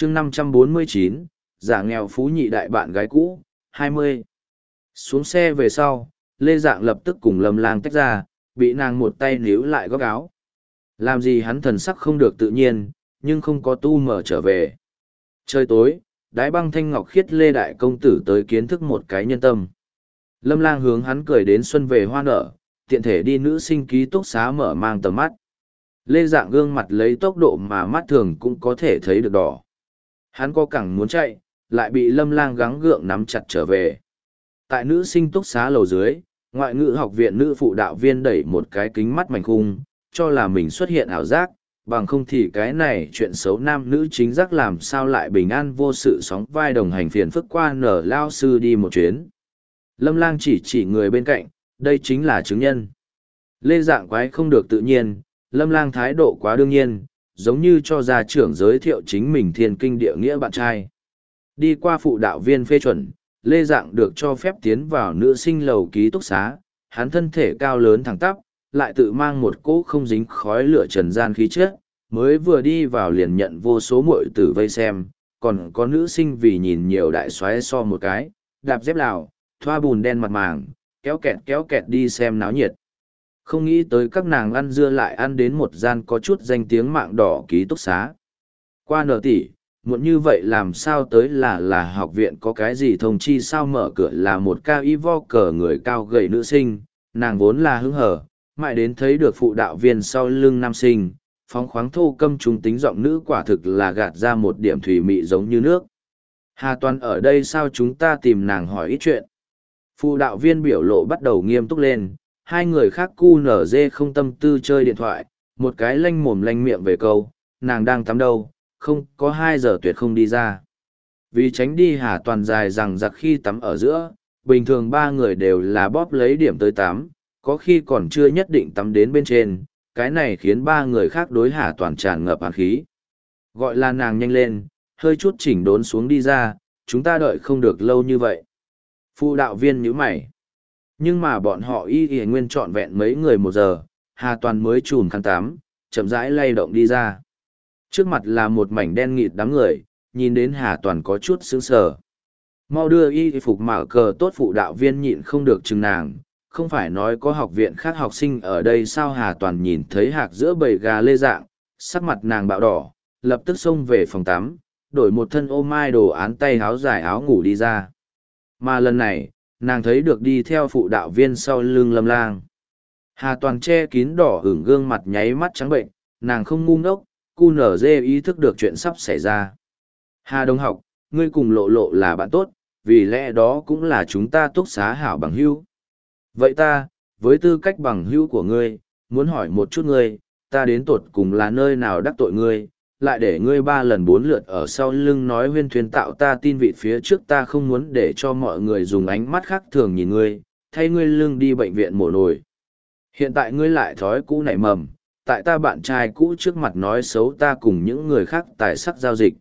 chương 549, giả nghèo phú nhị đại bạn gái cũ, 20. Xuống xe về sau, Lê Dạng lập tức cùng Lâm Lang tách ra, bị nàng một tay níu lại góc áo. Làm gì hắn thần sắc không được tự nhiên, nhưng không có tu mở trở về. Trời tối, Đái Băng thanh ngọc khiết Lê Đại Công Tử tới kiến thức một cái nhân tâm. Lâm Lang hướng hắn cười đến xuân về hoa nở, tiện thể đi nữ sinh ký túc xá mở mang tầm mắt. Lê Dạng gương mặt lấy tốc độ mà mắt thường cũng có thể thấy được đỏ. Hắn có cẳng muốn chạy, lại bị Lâm Lang gắng gượng nắm chặt trở về. Tại nữ sinh túc xá lầu dưới, ngoại ngữ học viện nữ phụ đạo viên đẩy một cái kính mắt mảnh khung, cho là mình xuất hiện ảo giác, bằng không thì cái này chuyện xấu nam nữ chính giác làm sao lại bình an vô sự sóng vai đồng hành phiền phức qua nở lao sư đi một chuyến. Lâm Lang chỉ người bên cạnh, đây chính là chứng nhân. Lê Dạng quái không được tự nhiên, Lâm Lang thái độ quá đương nhiên, giống như cho gia trưởng giới thiệu chính mình thiên kinh địa nghĩa bạn trai. Đi qua phụ đạo viên phê chuẩn, Lê Dạng được cho phép tiến vào nữ sinh lầu ký túc xá, hắn thân thể cao lớn thẳng tắp, lại tự mang một cỗ không dính khói lửa trần gian khí chất, mới vừa đi vào liền nhận vô số muội tử vây xem, còn có nữ sinh vì nhìn nhiều đại xoáy so một cái, đạp dép lào, thoa bùn đen mặt màng, kéo kẹt đi xem náo nhiệt. Không nghĩ tới các nàng ăn dưa lại ăn đến một gian có chút danh tiếng mạng đỏ ký túc xá. Qua nở tỷ, muộn như vậy làm sao tới là học viện có cái gì thông chi sao mở cửa là một cao y vo cờ người cao gầy nữ sinh, nàng vốn là hứng hở, mãi đến thấy được phụ đạo viên sau lưng nam sinh, phóng khoáng thô câm trung tính giọng nữ quả thực là gạt ra một điểm thủy mị giống như nước. Hà Toàn ở đây sao chúng ta tìm nàng hỏi ít chuyện. Phụ đạo viên biểu lộ bắt đầu nghiêm túc lên, hai người khác cu nở dê không tâm tư chơi điện thoại, một cái lanh mồm lanh miệng về câu, nàng đang tắm đâu, không có 2 giờ tuyệt không đi ra. Vì tránh đi Hà Toàn dài rằng giặc khi tắm ở giữa, bình thường 3 người đều là bóp lấy điểm tới tắm, có khi còn chưa nhất định tắm đến bên trên, cái này khiến 3 người khác đối Hà Toàn tràn ngập hàn khí. Gọi là nàng nhanh lên, hơi chút chỉnh đốn xuống đi ra, chúng ta đợi không được lâu như vậy. Phụ đạo viên nhíu mày. Nhưng mà bọn họ y nguyên trọn vẹn mấy người 1 giờ, Hà Toàn mới chùm khăn tắm, chậm rãi lay động đi ra. Trước mặt là một mảnh đen nghịt đám người, nhìn đến Hà Toàn có chút sững sờ. Mau đưa y phục mở cờ tốt phụ đạo viên nhịn không được chừng nàng, không phải nói có học viện khác học sinh ở đây sao Hà Toàn nhìn thấy hạc giữa bầy gà Lê Dạng, sắc mặt nàng bạo đỏ, lập tức xông về phòng tắm, đổi một thân ô mai đồ án tay áo dài áo ngủ đi ra. Mà lần này, nàng thấy được đi theo phụ đạo viên sau lưng Lâm Lang. Hà Toàn che kín đỏ ửng gương mặt nháy mắt trắng bệnh, nàng không ngu ngốc, cu nở dê ý thức được chuyện sắp xảy ra. Hà đồng học, ngươi cùng lộ lộ là bạn tốt, vì lẽ đó cũng là chúng ta túc xá hảo bằng hữu. Vậy ta, với tư cách bằng hữu của ngươi, muốn hỏi một chút ngươi, ta đến tột cùng là nơi nào đắc tội ngươi, lại để ngươi 3 lần 4 lượt ở sau lưng nói huyên thuyên tạo ta tin vị phía trước ta không muốn để cho mọi người dùng ánh mắt khác thường nhìn ngươi, thay ngươi lưng đi bệnh viện mổ nổi. Hiện tại ngươi lại thói cũ nảy mầm, tại ta bạn trai cũ trước mặt nói xấu ta cùng những người khác tài sắc giao dịch.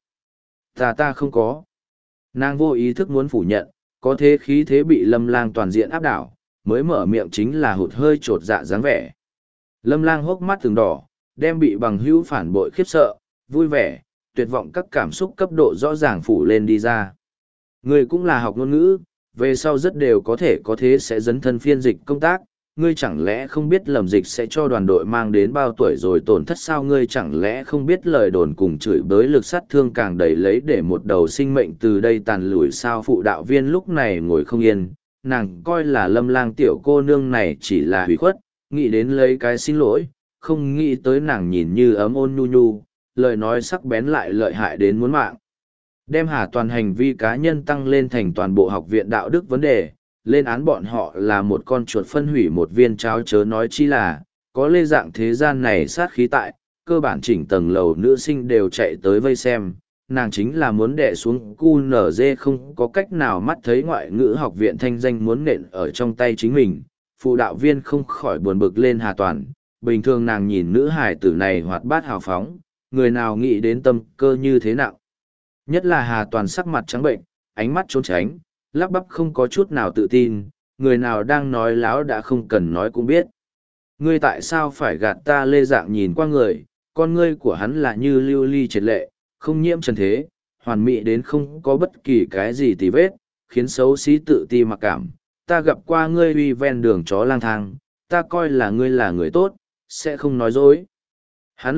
Ta không có. Nàng vô ý thức muốn phủ nhận, có thế khí thế bị Lâm Lang toàn diện áp đảo, mới mở miệng chính là hụt hơi trột dạ dáng vẻ. Lâm Lang hốc mắt từng đỏ, đem bị bằng hữu phản bội khiếp sợ, vui vẻ, tuyệt vọng các cảm xúc cấp độ rõ ràng phủ lên đi ra. Ngươi cũng là học ngôn ngữ, về sau rất đều có thế sẽ dấn thân phiên dịch công tác, ngươi chẳng lẽ không biết lầm dịch sẽ cho đoàn đội mang đến bao tuổi rồi tổn thất sao ngươi chẳng lẽ không biết lời đồn cùng chửi bới lực sát thương càng đầy lấy để một đầu sinh mệnh từ đây tàn lùi sao phụ đạo viên lúc này ngồi không yên, nàng coi là Lâm Lang tiểu cô nương này chỉ là hủy khuất, nghĩ đến lấy cái xin lỗi, không nghĩ tới nàng nhìn như ấm ôn nhu nhu, lời nói sắc bén lại lợi hại đến muốn mạng. Đem Hà Toàn hành vi cá nhân tăng lên thành toàn bộ học viện đạo đức vấn đề, lên án bọn họ là một con chuột phân hủy một viên cháo chớ nói chi là, có Lê Dạng thế gian này sát khí tại, cơ bản chỉnh tầng lầu nữ sinh đều chạy tới vây xem, nàng chính là muốn đè xuống QNZ không có cách nào mắt thấy ngoại ngữ học viện thanh danh muốn nện ở trong tay chính mình, phụ đạo viên không khỏi buồn bực lên Hà Toàn, bình thường nàng nhìn nữ hải tử này hoạt bát hào phóng, người nào nghĩ đến tâm cơ như thế nào. Nhất là Hà Toàn sắc mặt trắng bệnh, ánh mắt trốn tránh, lắp bắp không có chút nào tự tin, người nào đang nói láo đã không cần nói cũng biết. Ngươi tại sao phải gạt ta Lê Dạng nhìn qua người, con ngươi của hắn là như lưu ly triệt lệ, không nhiễm trần thế, hoàn mỹ đến không có bất kỳ cái gì tì vết, khiến xấu xí tự ti mặc cảm. Ta gặp qua ngươi uy ven đường chó lang thang, ta coi là ngươi là người tốt, sẽ không nói dối. Hắn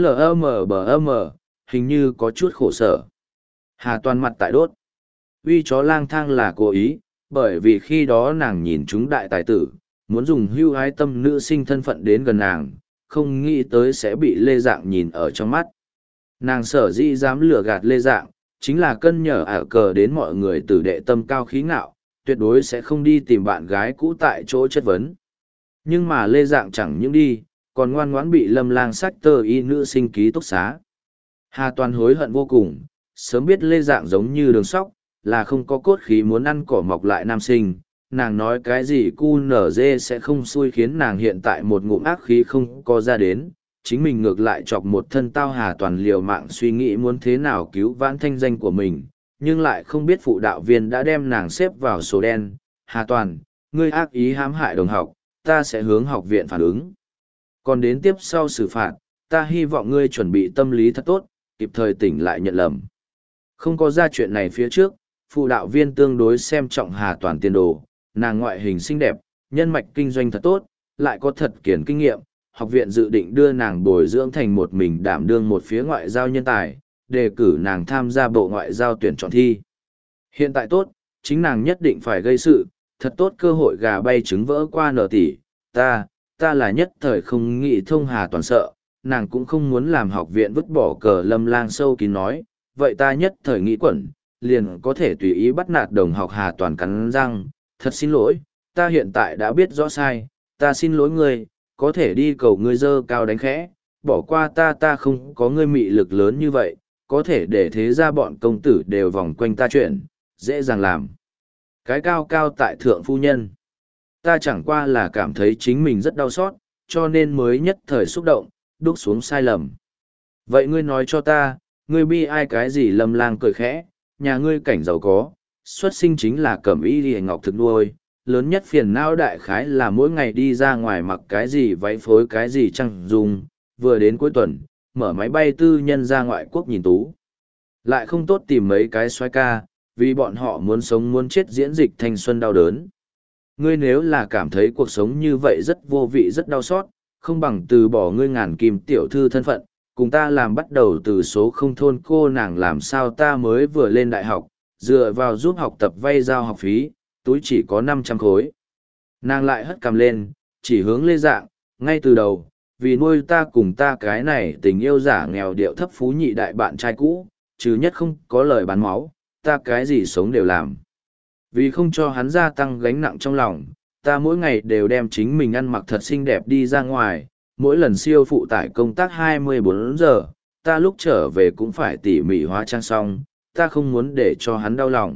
lờ hình như có chút khổ sở. Hà Toàn mặt tại đốt. Uy chó lang thang là cố ý, bởi vì khi đó nàng nhìn chúng đại tài tử, muốn dùng hưu ái tâm nữ sinh thân phận đến gần nàng, không nghĩ tới sẽ bị Lê Dạng nhìn ở trong mắt. Nàng sở dĩ dám lừa gạt Lê Dạng, chính là cân nhở ả cờ đến mọi người từ đệ tâm cao khí ngạo, tuyệt đối sẽ không đi tìm bạn gái cũ tại chỗ chất vấn. Nhưng mà Lê Dạng chẳng những đi, còn ngoan ngoãn bị Lâm Lang sách tờ y nữ sinh ký túc xá. Hà Toàn hối hận vô cùng, sớm biết Lê Dạng giống như đường sóc, là không có cốt khí muốn ăn cỏ mọc lại nam sinh. Nàng nói cái gì cu nở dê sẽ không xui khiến nàng hiện tại một ngụm ác khí không có ra đến, chính mình ngược lại chọc một thân tao. Hà Toàn liều mạng suy nghĩ muốn thế nào cứu vãn thanh danh của mình, nhưng lại không biết phụ đạo viên đã đem nàng xếp vào số đen. Hà Toàn, ngươi ác ý hãm hại đồng học, ta sẽ hướng học viện phản ứng. Còn đến tiếp sau xử phạt, ta hy vọng ngươi chuẩn bị tâm lý thật tốt, kịp thời tỉnh lại nhận lầm. Không có ra chuyện này phía trước, phụ đạo viên tương đối xem trọng Hà Toàn tiền đồ, nàng ngoại hình xinh đẹp, nhân mạch kinh doanh thật tốt, lại có thật kiển kinh nghiệm. Học viện dự định đưa nàng bồi dưỡng thành một mình đảm đương một phía ngoại giao nhân tài, đề cử nàng tham gia bộ ngoại giao tuyển chọn thi. Hiện tại tốt, chính nàng nhất định phải gây sự, thật tốt cơ hội gà bay trứng vỡ qua nở tỷ. Ta là nhất thời không nghĩ thông. Hà Toàn sợ, nàng cũng không muốn làm học viện vứt bỏ cờ Lâm Lang sâu kín nói, vậy ta nhất thời nghĩ quẩn, liền có thể tùy ý bắt nạt đồng học. Hà Toàn cắn răng, thật xin lỗi, ta hiện tại đã biết rõ sai, ta xin lỗi ngươi, có thể đi cầu ngươi dơ cao đánh khẽ, bỏ qua ta không có ngươi mị lực lớn như vậy, có thể để thế ra bọn công tử đều vòng quanh ta chuyện, dễ dàng làm. Cái cao cao tại thượng phu nhân. Ta chẳng qua là cảm thấy chính mình rất đau xót, cho nên mới nhất thời xúc động, đúc xuống sai lầm. Vậy ngươi nói cho ta, ngươi bi ai cái gì? Lâm Lang cười khẽ, nhà ngươi cảnh giàu có, xuất sinh chính là cẩm y liễu ngọc thực nuôi, lớn nhất phiền não đại khái là mỗi ngày đi ra ngoài mặc cái gì váy phối cái gì chăng dùng, vừa đến cuối tuần, mở máy bay tư nhân ra ngoại quốc nhìn tú. Lại không tốt tìm mấy cái xoay ca, vì bọn họ muốn sống muốn chết diễn dịch thanh xuân đau đớn. Ngươi nếu là cảm thấy cuộc sống như vậy rất vô vị rất đau xót, không bằng từ bỏ ngươi ngàn kim tiểu thư thân phận, cùng ta làm bắt đầu từ số không thôn cô nàng. Làm sao ta mới vừa lên đại học, dựa vào giúp học tập vay giao học phí, túi chỉ có 500 khối. Nàng lại hất cằm lên, chỉ hướng Lê Dạng, ngay từ đầu, vì nuôi ta cùng ta cái này tình yêu giả nghèo điệu thấp phú nhị đại bạn trai cũ, chứ nhất không có lời bán máu, ta cái gì sống đều làm. Vì không cho hắn gia tăng gánh nặng trong lòng, ta mỗi ngày đều đem chính mình ăn mặc thật xinh đẹp đi ra ngoài, mỗi lần siêu phụ tải công tác 24 giờ, ta lúc trở về cũng phải tỉ mỉ hóa trang xong, ta không muốn để cho hắn đau lòng.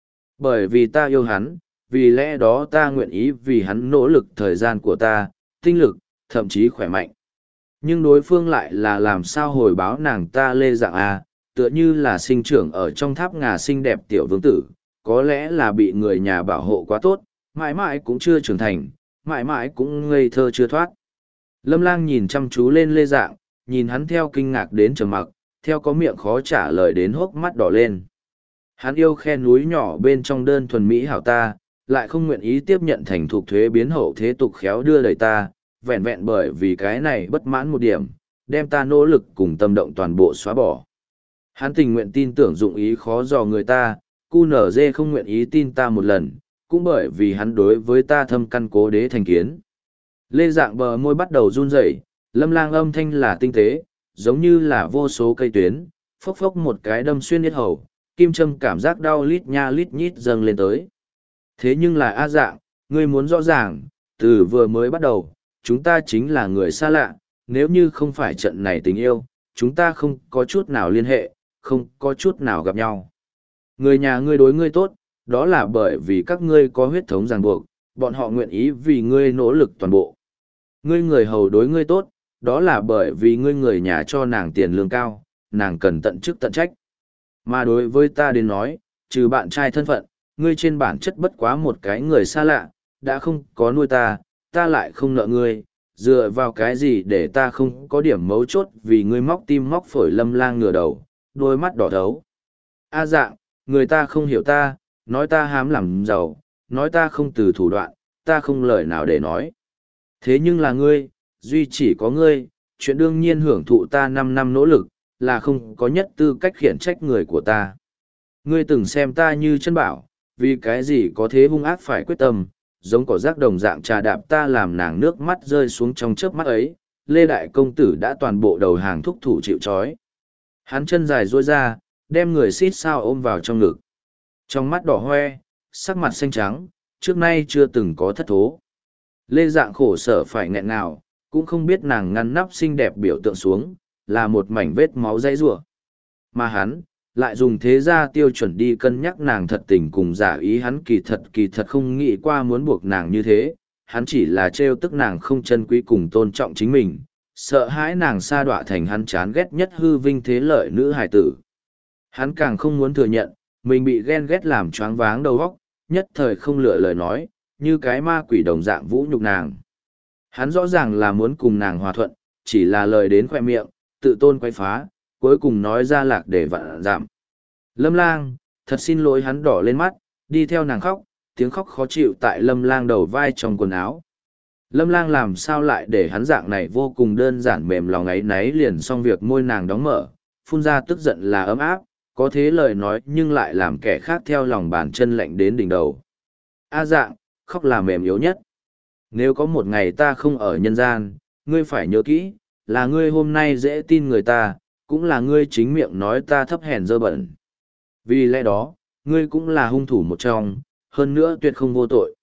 Bởi vì ta yêu hắn, vì lẽ đó ta nguyện ý vì hắn nỗ lực thời gian của ta, tinh lực, thậm chí khỏe mạnh. Nhưng đối phương lại là làm sao hồi báo nàng ta? Lê Dạng à, tựa như là sinh trưởng ở trong tháp ngà xinh đẹp tiểu vương tử, có lẽ là bị người nhà bảo hộ quá tốt, mãi mãi cũng chưa trưởng thành, mãi mãi cũng ngây thơ chưa thoát. Lâm Lang nhìn chăm chú lên Lê Dạng, nhìn hắn theo kinh ngạc đến trầm mặc, theo có miệng khó trả lời đến hốc mắt đỏ lên. Hắn yêu khe núi nhỏ bên trong đơn thuần mỹ hảo ta, lại không nguyện ý tiếp nhận thành thục thuế biến hậu thế tục khéo đưa đẩy ta, vẹn vẹn bởi vì cái này bất mãn một điểm, đem ta nỗ lực cùng tâm động toàn bộ xóa bỏ. Hắn tình nguyện tin tưởng dụng ý khó dò người ta, QNZ không nguyện ý tin ta một lần, cũng bởi vì hắn đối với ta thâm căn cố đế thành kiến. Lê Dạng bờ môi bắt đầu run rẩy, Lâm Lang âm thanh là tinh tế, giống như là vô số cây tuyến, phốc phốc một cái đâm xuyên yết hầu, kim châm cảm giác đau lít nha lít nhít dâng lên tới. Thế nhưng là A Dạng, ngươi muốn rõ ràng, từ vừa mới bắt đầu, chúng ta chính là người xa lạ, nếu như không phải trận này tình yêu, chúng ta không có chút nào liên hệ, không có chút nào gặp nhau. Người nhà ngươi đối ngươi tốt, đó là bởi vì các ngươi có huyết thống ràng buộc, bọn họ nguyện ý vì ngươi nỗ lực toàn bộ. Ngươi người hầu đối ngươi tốt, đó là bởi vì ngươi người nhà cho nàng tiền lương cao, nàng cần tận chức tận trách. Mà đối với ta đến nói, trừ bạn trai thân phận, ngươi trên bản chất bất quá một cái người xa lạ, đã không có nuôi ta, ta lại không nợ ngươi, dựa vào cái gì để ta không có điểm mấu chốt vì ngươi móc tim móc phổi? Lâm Lang ngửa đầu, đôi mắt đỏ thấu. A Dạng, người ta không hiểu ta, nói ta hám làm giàu, nói ta không từ thủ đoạn, ta không lời nào để nói. Thế nhưng là ngươi, duy chỉ có ngươi, chuyện đương nhiên hưởng thụ ta 5 năm nỗ lực, là không có nhất tư cách khiển trách người của ta. Ngươi từng xem ta như chân bảo, vì cái gì có thế hung ác phải quyết tâm, giống cỏ rác đồng dạng trà đạp ta làm nàng nước mắt rơi xuống trong chớp mắt ấy, Lê Đại Công Tử đã toàn bộ đầu hàng thúc thủ chịu trói. Hắn chân dài duỗi ra, đem người xít sao ôm vào trong ngực. Trong mắt đỏ hoe, sắc mặt xanh trắng, trước nay chưa từng có thất thố. Lê Dạng khổ sở phải nghẹn ngào, cũng không biết nàng ngăn nắp xinh đẹp biểu tượng xuống, là một mảnh vết máu dãy rủa. Mà hắn, lại dùng thế gia tiêu chuẩn đi cân nhắc nàng thật tình cùng giả ý, hắn kỳ thật không nghĩ qua muốn buộc nàng như thế, hắn chỉ là trêu tức nàng không chân quý cùng tôn trọng chính mình, sợ hãi nàng sa đọa thành hắn chán ghét nhất hư vinh thế lợi nữ hài tử. Hắn càng không muốn thừa nhận, mình bị ghen ghét làm choáng váng đầu óc, nhất thời không lựa lời nói, như cái ma quỷ đồng dạng vũ nhục nàng. Hắn rõ ràng là muốn cùng nàng hòa thuận, chỉ là lời đến khoe miệng, tự tôn quay phá, cuối cùng nói ra lạc để vạn giảm. Lâm Lang, thật xin lỗi, hắn đỏ lên mắt, đi theo nàng khóc, tiếng khóc khó chịu tại Lâm Lang đầu vai trong quần áo. Lâm Lang làm sao lại để hắn dạng này vô cùng đơn giản mềm lòng ấy náy liền xong việc, môi nàng đóng mở, phun ra tức giận là ấm áp, có thế lời nói nhưng lại làm kẻ khác theo lòng bàn chân lạnh đến đỉnh đầu. A Dạng, khóc là mềm yếu nhất. Nếu có một ngày ta không ở nhân gian, ngươi phải nhớ kỹ, là ngươi hôm nay dễ tin người ta, cũng là ngươi chính miệng nói ta thấp hèn dơ bẩn. Vì lẽ đó, ngươi cũng là hung thủ một trong, hơn nữa tuyệt không vô tội.